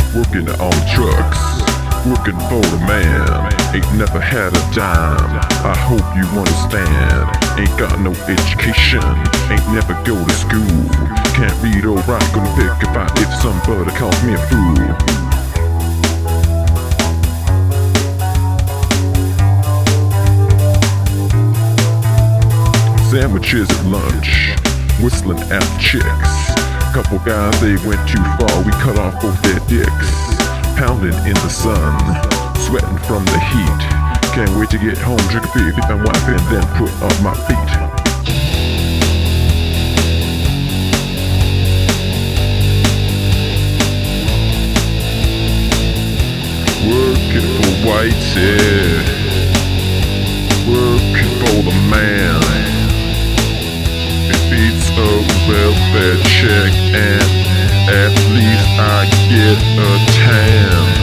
working on trucks, working for the man. Ain't never had a dime, I hope you understand. Ain't got no education, ain't never go to school. Can't read or write, gonna pick a fight if somebody calls me a fool. Sandwiches at lunch, whistling at chicks. Couple guys, they went too far, we cut off both their dicks. Pounding in the sun, sweating from the heat. Can't wait to get home, drink a beer, get my wife, and then put up my feet. Working for Whitey, working for the man. It beats a welfare check, and at least I get a tan.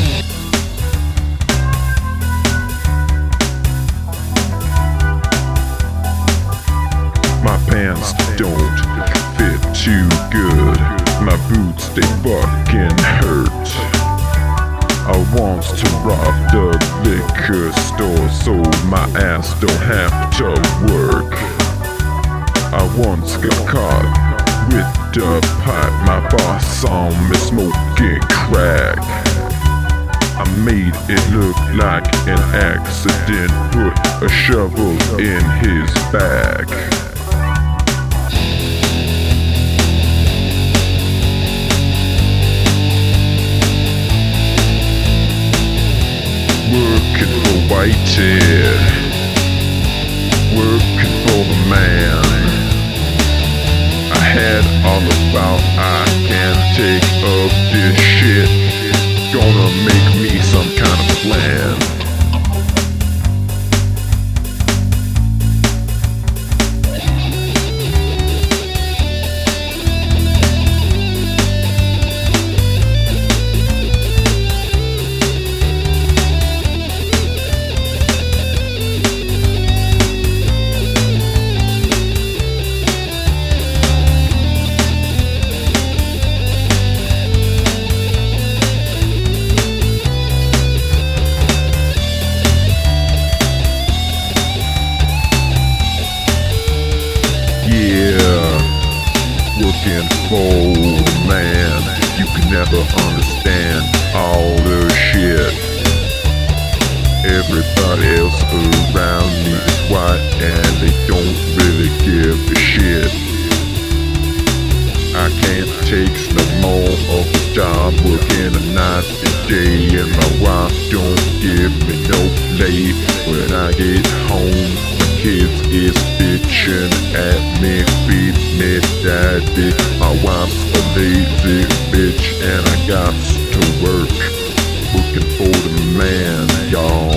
My pants don't fit too good, my boots they fucking hurt. I wants to rob the liquor store so my ass don't have to work. I once got caught with the pipe, my boss saw me smoking crack. I made it look like an accident, put a shovel in his back. Working for Whitey, working for the man. I had all about I can take up this shit. Gonna make me some kind of plan. Working for the man, you can never understand all the shit. Everybody else around me is white and they don't really give a shit. I can't take no more of the job, working a night and day, and my wife don't give me no play. When I get home, kids is bitching at me, feed me daddy. My wife's a lazy bitch and I got to work. Working for the man, y'all.